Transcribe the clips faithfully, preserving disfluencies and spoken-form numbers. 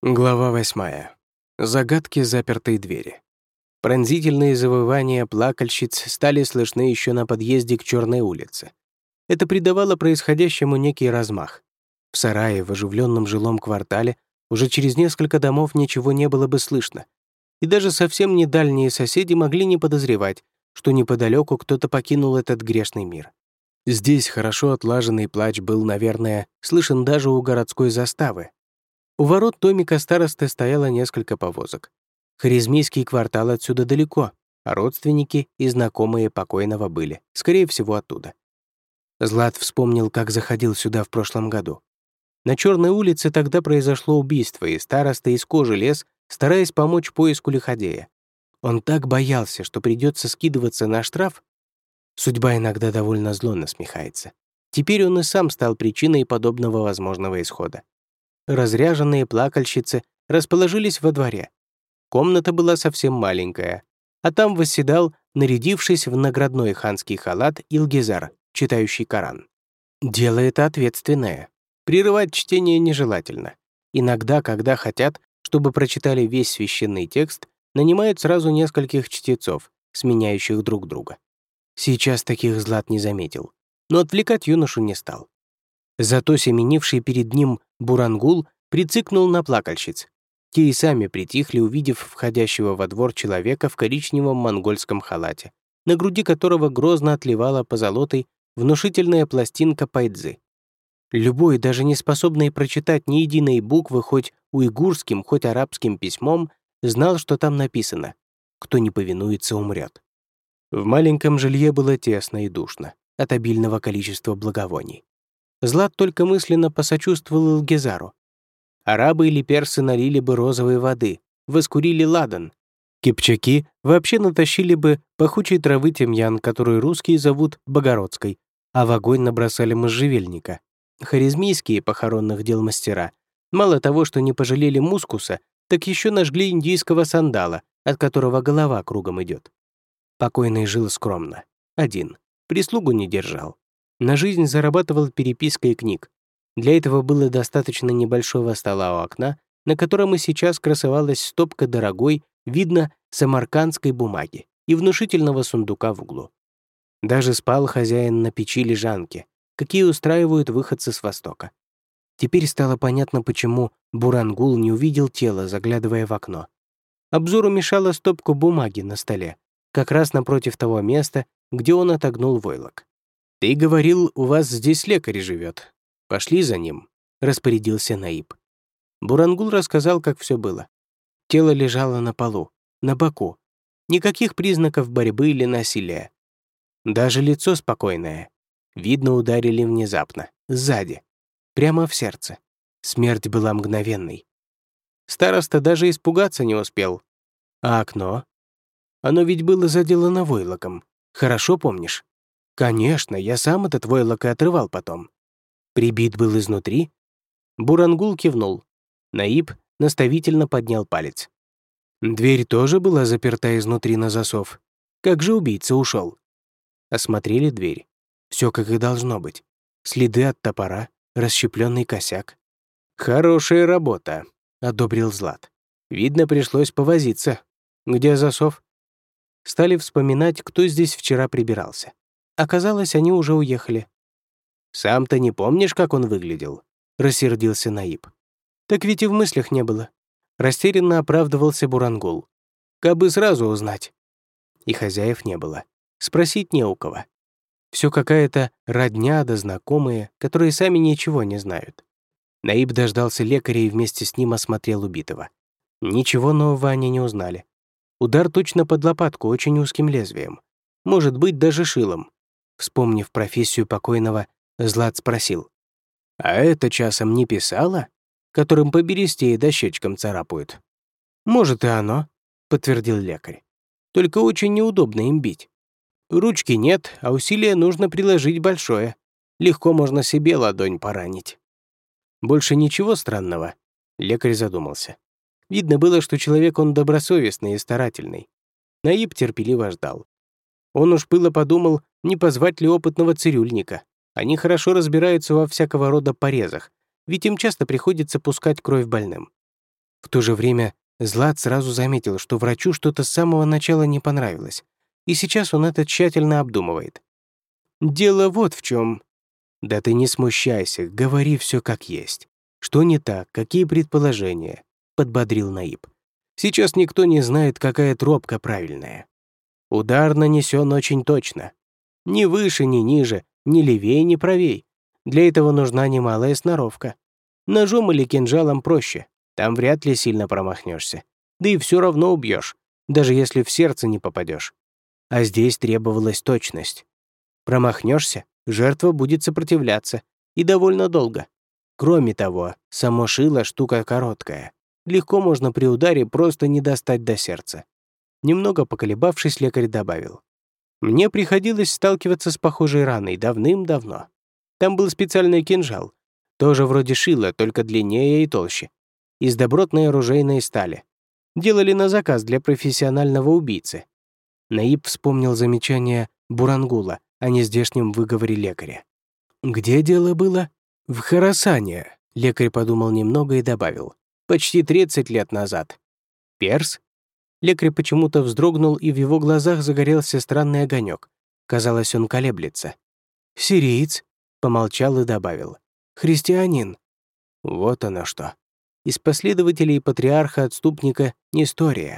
Глава восьмая. Загадки запертой двери. Пронзительные завывания плакальщиц стали слышны еще на подъезде к Черной улице. Это придавало происходящему некий размах. В сарае, в оживленном жилом квартале, уже через несколько домов ничего не было бы слышно. И даже совсем недальние соседи могли не подозревать, что неподалеку кто-то покинул этот грешный мир. Здесь хорошо отлаженный плач был, наверное, слышен даже у городской заставы. У ворот домика старосты стояло несколько повозок. Хорезмийский квартал отсюда далеко, а родственники и знакомые покойного были, скорее всего, оттуда. Злат вспомнил, как заходил сюда в прошлом году. На Черной улице тогда произошло убийство, и староста из кожи лез, стараясь помочь поиску лиходея. Он так боялся, что придется скидываться на штраф. Судьба иногда довольно зло насмехается. Теперь он и сам стал причиной подобного возможного исхода. Разряженные плакальщицы расположились во дворе. Комната была совсем маленькая, а там восседал, нарядившись в наградной ханский халат, Илгизар, читающий Коран. Дело это ответственное. Прерывать чтение нежелательно. Иногда, когда хотят, чтобы прочитали весь священный текст, нанимают сразу нескольких чтецов, сменяющих друг друга. Сейчас таких Злат не заметил, но отвлекать юношу не стал. Зато семенивший перед ним Бурангул прицикнул на плакальщиц. Те и сами притихли, увидев входящего во двор человека в коричневом монгольском халате, на груди которого грозно отливала позолотой внушительная пластинка пайдзы. Любой, даже не способный прочитать ни единой буквы хоть уйгурским, хоть арабским письмом, знал, что там написано: «Кто не повинуется, умрет». В маленьком жилье было тесно и душно от обильного количества благовоний. Злат только мысленно посочувствовал Илгизару. Арабы или персы налили бы розовой воды, воскурили ладан. Кипчаки вообще натащили бы пахучей травы тимьян, которую русские зовут богородской, а в огонь набросали можжевельника. Хорезмийские похоронных дел мастера мало того, что не пожалели мускуса, так еще нажгли индийского сандала, от которого голова кругом идет. Покойный жил скромно, один, прислугу не держал. На жизнь зарабатывал перепиской книг. Для этого было достаточно небольшого стола у окна, на котором и сейчас красовалась стопка дорогой, видно, самаркандской бумаги и внушительного сундука в углу. Даже спал хозяин на печи-лежанке, какие устраивают выходцы с Востока. Теперь стало понятно, почему Бурангул не увидел тело, заглядывая в окно. Обзору мешала стопка бумаги на столе, как раз напротив того места, где он отогнул войлок. «Ты говорил, у вас здесь лекарь живет. Пошли за ним», — распорядился Наиб. Бурангул рассказал, как все было. Тело лежало на полу, на боку. Никаких признаков борьбы или насилия. Даже лицо спокойное. Видно, ударили внезапно, сзади, прямо в сердце. Смерть была мгновенной. Староста даже испугаться не успел. А окно? Оно ведь было заделано войлоком. Хорошо помнишь? Конечно, я сам этот войлок и отрывал потом. Прибит был изнутри? Бурангул кивнул. Наиб наставительно поднял палец. Дверь тоже была заперта изнутри на засов. Как же убийца ушел? Осмотрели дверь. Все как и должно быть. Следы от топора, расщепленный косяк. Хорошая работа, одобрил Злат. Видно, пришлось повозиться. Где засов? Стали вспоминать, кто здесь вчера прибирался. Оказалось, они уже уехали. «Сам-то не помнишь, как он выглядел?» — рассердился Наиб. «Так ведь и в мыслях не было». Растерянно оправдывался Бурангул. «Кабы сразу узнать». И хозяев не было. Спросить не у кого. Все какая-то родня да знакомые, которые сами ничего не знают. Наиб дождался лекаря и вместе с ним осмотрел убитого. Ничего нового они не узнали. Удар точно под лопатку, очень узким лезвием. Может быть, даже шилом. Вспомнив профессию покойного, Злат спросил: «А это часом не писало, которым по бересте и дощечкам царапают?» «Может, и оно», — подтвердил лекарь. «Только очень неудобно им бить. Ручки нет, а усилия нужно приложить большое. Легко можно себе ладонь поранить». «Больше ничего странного?» — лекарь задумался. Видно было, что человек он добросовестный и старательный. Наиб терпеливо ждал. Он уж было подумал, не позвать ли опытного цирюльника. Они хорошо разбираются во всякого рода порезах, ведь им часто приходится пускать кровь больным. В то же время Злат сразу заметил, что врачу что-то с самого начала не понравилось, и сейчас он это тщательно обдумывает. «Дело вот в чем. «Да ты не смущайся, говори все как есть. Что не так, какие предположения?» — подбодрил Наиб. «Сейчас никто не знает, какая тропка правильная. Удар нанесен очень точно. Ни выше, ни ниже, ни левее, ни правей. Для этого нужна немалая сноровка. Ножом или кинжалом проще. Там вряд ли сильно промахнешься. Да и все равно убьешь, даже если в сердце не попадешь. А здесь требовалась точность. Промахнешься, жертва будет сопротивляться. И довольно долго. Кроме того, само шило — штука короткая. Легко можно при ударе просто не достать до сердца. Немного поколебавшись, лекарь добавил. Мне приходилось сталкиваться с похожей раной давным-давно. Там был специальный кинжал. Тоже вроде шила, только длиннее и толще. Из добротной оружейной стали. Делали на заказ для профессионального убийцы. Наиб вспомнил замечание Бурангула о нездешнем выговоре лекаря. «Где дело было?» «В Хорасане», — лекарь подумал немного и добавил. «Почти тридцать лет назад». «Перс?» Лекарь почему-то вздрогнул, и в его глазах загорелся странный огонек. Казалось, он колеблется. «Сириец?» — помолчал и добавил. «Христианин». Вот оно что. Из последователей патриарха-отступника Нестория.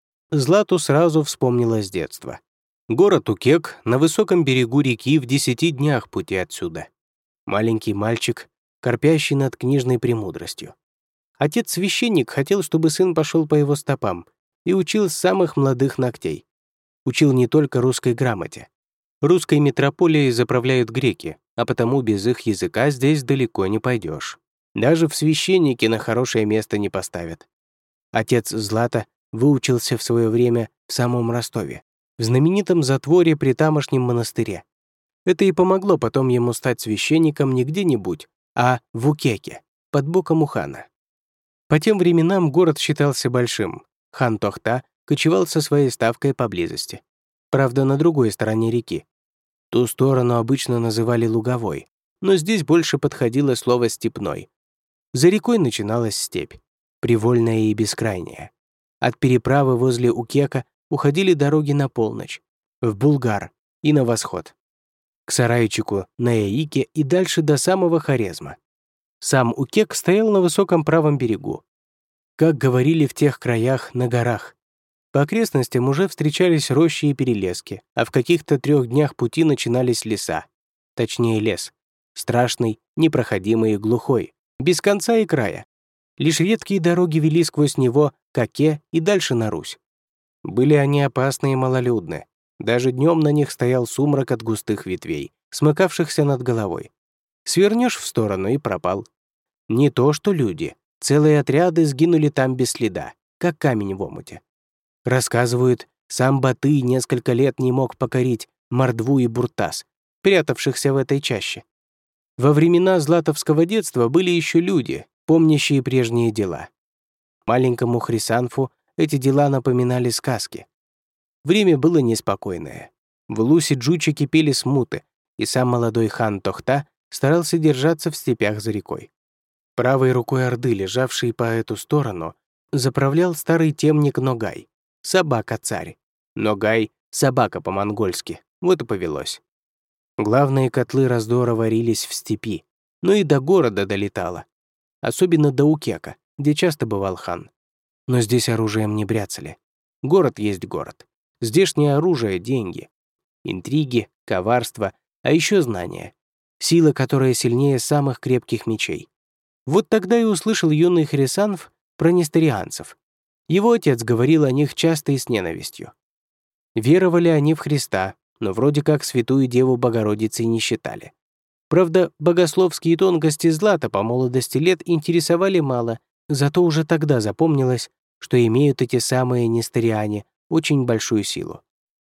Злату сразу вспомнилось детство. Город Укек на высоком берегу реки в десяти днях пути отсюда. Маленький мальчик, корпящий над книжной премудростью. Отец-священник хотел, чтобы сын пошел по его стопам, и учил с самых молодых ногтей. Учил не только русской грамоте. Русской метрополией заправляют греки, а потому без их языка здесь далеко не пойдешь. Даже в священники на хорошее место не поставят. Отец Злата выучился в свое время в самом Ростове, в знаменитом затворе при тамошнем монастыре. Это и помогло потом ему стать священником не где-нибудь, а в Укеке, под боком у хана. По тем временам город считался большим. Хан Тохта кочевал со своей ставкой поблизости. Правда, на другой стороне реки. Ту сторону обычно называли Луговой, но здесь больше подходило слово «степной». За рекой начиналась степь, привольная и бескрайняя. От переправы возле Укека уходили дороги на полночь, в Булгар и на восход, к сарайчику на Яике и дальше до самого Хорезма. Сам Укек стоял на высоком правом берегу. Как говорили в тех краях, на горах. По окрестностям уже встречались рощи и перелески, а в каких-то трех днях пути начинались леса. Точнее, лес. Страшный, непроходимый и глухой, без конца и края. Лишь редкие дороги вели сквозь него к Оке и дальше на Русь. Были они опасны и малолюдны. Даже днем на них стоял сумрак от густых ветвей, смыкавшихся над головой. Свернешь в сторону и пропал. Не то что люди. Целые отряды сгинули там без следа, как камень в омуте. Рассказывают, сам Батый несколько лет не мог покорить Мордву и Буртас, прятавшихся в этой чаще. Во времена златовского детства были еще люди, помнящие прежние дела. Маленькому Хрисанфу эти дела напоминали сказки. Время было неспокойное. В Луси-Джуче кипели смуты, и сам молодой хан Тохта старался держаться в степях за рекой. Правой рукой Орды, лежавшей по эту сторону, заправлял старый темник Ногай, собака-царь. Ногай — собака по-монгольски, вот и повелось. Главные котлы раздора варились в степи, но и до города долетало. Особенно до Укека, где часто бывал хан. Но здесь оружием не бряцали. Город есть город. Здешнее оружие — деньги. Интриги, коварство, а еще знания. Сила, которая сильнее самых крепких мечей. Вот тогда и услышал юный Хрисанф про несторианцев. Его отец говорил о них часто и с ненавистью. Веровали они в Христа, но вроде как святую Деву Богородицей не считали. Правда, богословские тонкости Злата по молодости лет интересовали мало, зато уже тогда запомнилось, что имеют эти самые несториане очень большую силу.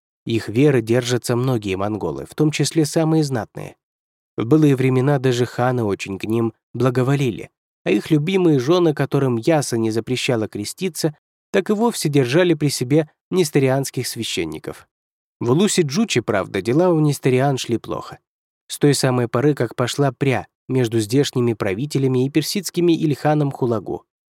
Их веры держатся многие монголы, в том числе самые знатные. В былые времена даже ханы очень к ним благоволили, а их любимые жены, которым Яса не запрещала креститься, так и вовсе держали при себе несторианских священников. В Луси-Джуче, правда, дела у несториан шли плохо. С той самой поры, как пошла пря между здешними правителями и персидскими Ильханом Хулагу.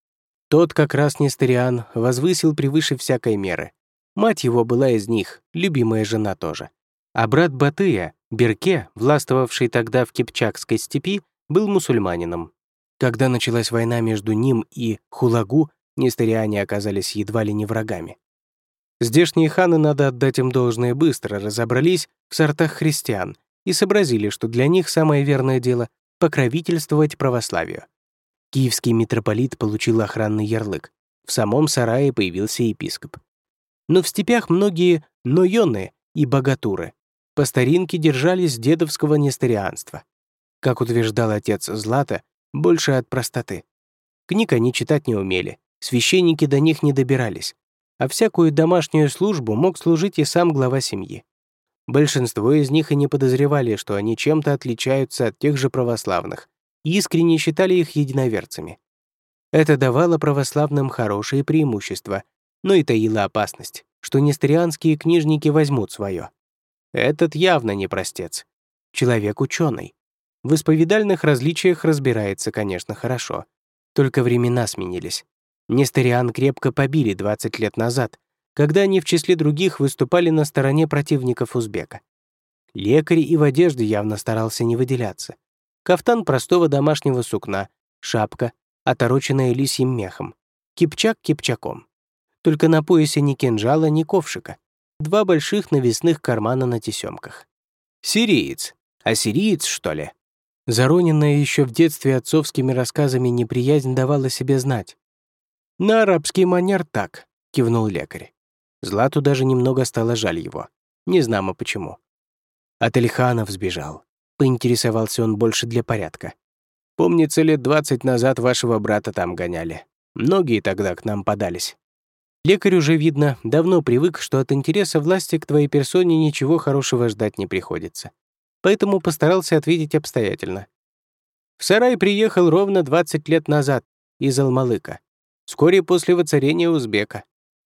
Тот как раз Несториан возвысил превыше всякой меры. Мать его была из них, любимая жена тоже. А брат Батыя, Берке, властвовавший тогда в Кипчакской степи, был мусульманином. Когда началась война между ним и Хулагу, несториане оказались едва ли не врагами. Здешние ханы, надо отдать им должное, быстро разобрались в сортах христиан и сообразили, что для них самое верное дело — покровительствовать православию. Киевский митрополит получил охранный ярлык. В самом сарае появился епископ. Но в степях многие нойоны и богатуры по старинке держались дедовского несторианства. Как утверждал отец Злата, больше от простоты. Книг они читать не умели, священники до них не добирались, а всякую домашнюю службу мог служить и сам глава семьи. Большинство из них и не подозревали, что они чем-то отличаются от тех же православных, и искренне считали их единоверцами. Это давало православным хорошие преимущества, но и таило опасность, что несторианские книжники возьмут свое. Этот явно не простец. Человек ученый. В исповедальных различиях разбирается, конечно, хорошо. Только времена сменились. Несториан крепко побили двадцать лет назад, когда они в числе других выступали на стороне противников узбека. Лекарь и в одежде явно старался не выделяться. Кафтан простого домашнего сукна, шапка, отороченная лисьим мехом, кипчак кипчаком. Только на поясе ни кинжала, ни ковшика. Два больших навесных кармана на тесемках. Сириец. А сириец, что ли? Зароненная еще в детстве отцовскими рассказами неприязнь давала себе знать. «На арабский манер так», — кивнул лекарь. Злату даже немного стало жаль его. Незнамо почему. От Ильханов сбежал. Поинтересовался он больше для порядка. «Помнится, лет двадцать назад вашего брата там гоняли. Многие тогда к нам подались». Лекарь уже, видно, давно привык, что от интереса власти к твоей персоне ничего хорошего ждать не приходится. Поэтому постарался ответить обстоятельно. В сарай приехал ровно двадцать лет назад, из Алмалыка, вскоре после воцарения узбека.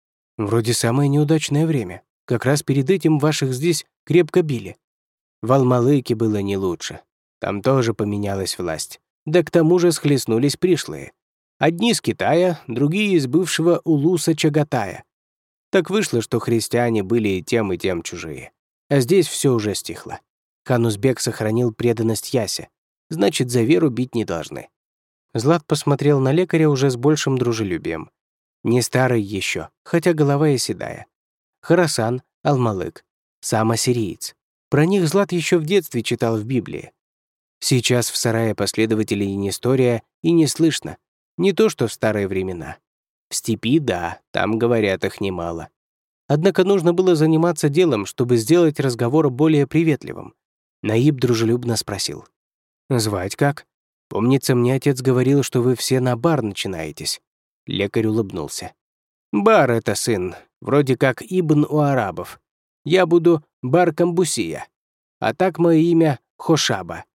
Вроде самое неудачное время. Как раз перед этим ваших здесь крепко били. В Алмалыке было не лучше. Там тоже поменялась власть. Да к тому же схлестнулись пришлые. Одни из Китая, другие из бывшего Улуса Чагатая. Так вышло, что христиане были и тем, и тем чужие. А здесь все уже стихло. Хан Узбек сохранил преданность Ясе. Значит, за веру бить не должны. Злат посмотрел на лекаря уже с большим дружелюбием. Не старый еще, хотя голова и седая. Хорасан, Алмалык, сам ассириец. Про них Злат еще в детстве читал в Библии. Сейчас в сарае последователей Нестория и не слышно. Не то что в старые времена. В степи, да, там, говорят, их немало. Однако нужно было заниматься делом, чтобы сделать разговор более приветливым. Наиб дружелюбно спросил. «Звать как? Помнится, мне отец говорил, что вы все на бар начинаетесь». Лекарь улыбнулся. «Бар — это сын, вроде как Ибн у арабов. Я буду Бар Камбусия, а так мое имя Хошаба.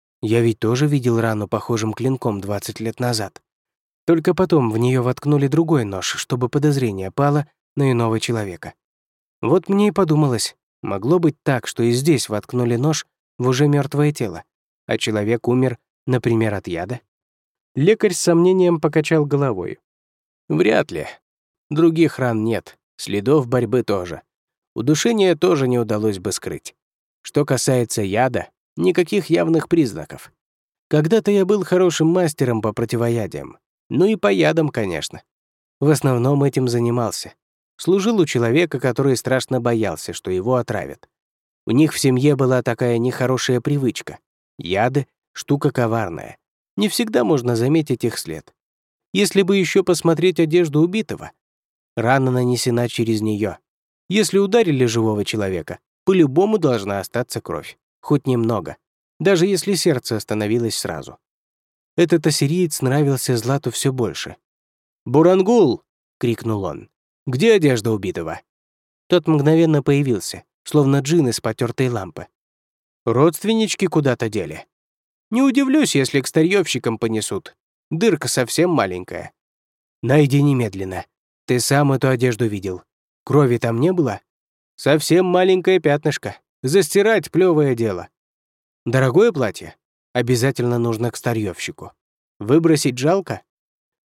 Я ведь тоже видел рану похожим клинком двадцать лет назад. Только потом в нее воткнули другой нож, чтобы подозрение пало на иного человека. Вот мне и подумалось, могло быть так, что и здесь воткнули нож в уже мертвое тело, а человек умер, например, от яда?» Лекарь с сомнением покачал головой. «Вряд ли. Других ран нет, следов борьбы тоже. Удушение тоже не удалось бы скрыть. Что касается яда, никаких явных признаков. Когда-то я был хорошим мастером по противоядиям. Ну и по ядам, конечно. В основном этим занимался. Служил у человека, который страшно боялся, что его отравят. У них в семье была такая нехорошая привычка. Яды — штука коварная. Не всегда можно заметить их след. Если бы еще посмотреть одежду убитого, рана нанесена через нее. Если ударили живого человека, по-любому должна остаться кровь. Хоть немного. Даже если сердце остановилось сразу. Этот ассириец нравился Злату все больше. «Бурангул!» — крикнул он. «Где одежда убитого?» Тот мгновенно появился, словно джин из потертой лампы. «Родственнички куда-то дели. Не удивлюсь, если к старьевщикам понесут. Дырка совсем маленькая. Найди немедленно. Ты сам эту одежду видел. Крови там не было? Совсем маленькое пятнышко. Застирать плевое дело. Дорогое платье? Обязательно нужно к старьевщику. Выбросить жалко?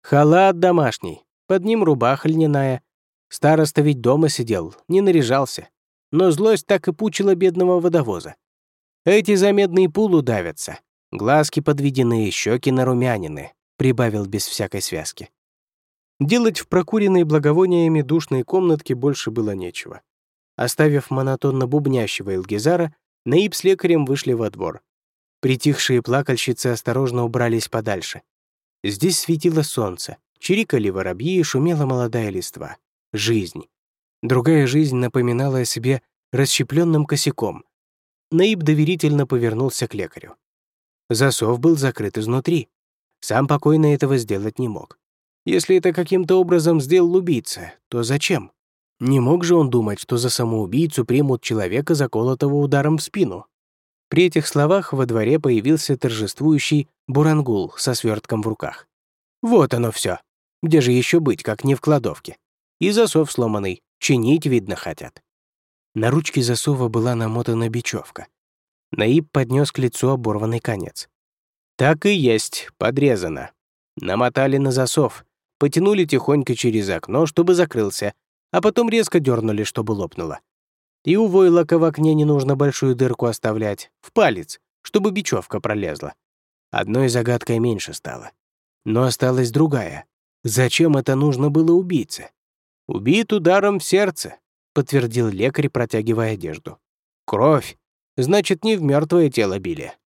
Халат домашний, под ним рубаха льняная. Староста ведь дома сидел, не наряжался. Но злость так и пучила бедного водовоза. Эти за медный пул удавятся. Глазки подведены, щеки нарумянины, прибавил без всякой связки. Делать в прокуренной благовониями душной комнатке больше было нечего. Оставив монотонно бубнящего Илгизара, Наиб с лекарем вышли во двор. Притихшие плакальщицы осторожно убрались подальше. Здесь светило солнце, чирикали воробьи и шумела молодая листва. Жизнь. Другая жизнь напоминала о себе расщепленным косяком. Наиб доверительно повернулся к лекарю. Засов был закрыт изнутри. Сам покойный этого сделать не мог. Если это каким-то образом сделал убийца, то зачем? Не мог же он думать, что за самоубийцу примут человека, заколотого ударом в спину. При этих словах во дворе появился торжествующий Бурангул со свертком в руках. Вот оно все. Где же еще быть, как не в кладовке? И засов сломанный, чинить, видно, хотят. На ручке засова была намотана бечевка. Наиб поднес к лицу оборванный конец. Так и есть, подрезано. Намотали на засов, потянули тихонько через окно, чтобы закрылся, а потом резко дернули, чтобы лопнуло. И у войлока в окне не нужно большую дырку оставлять, в палец, чтобы бечевка пролезла. Одной загадкой меньше стало. Но осталась другая. Зачем это нужно было убийце? «Убит ударом в сердце», — подтвердил лекарь, протягивая одежду. «Кровь. Значит, не в мертвое тело били,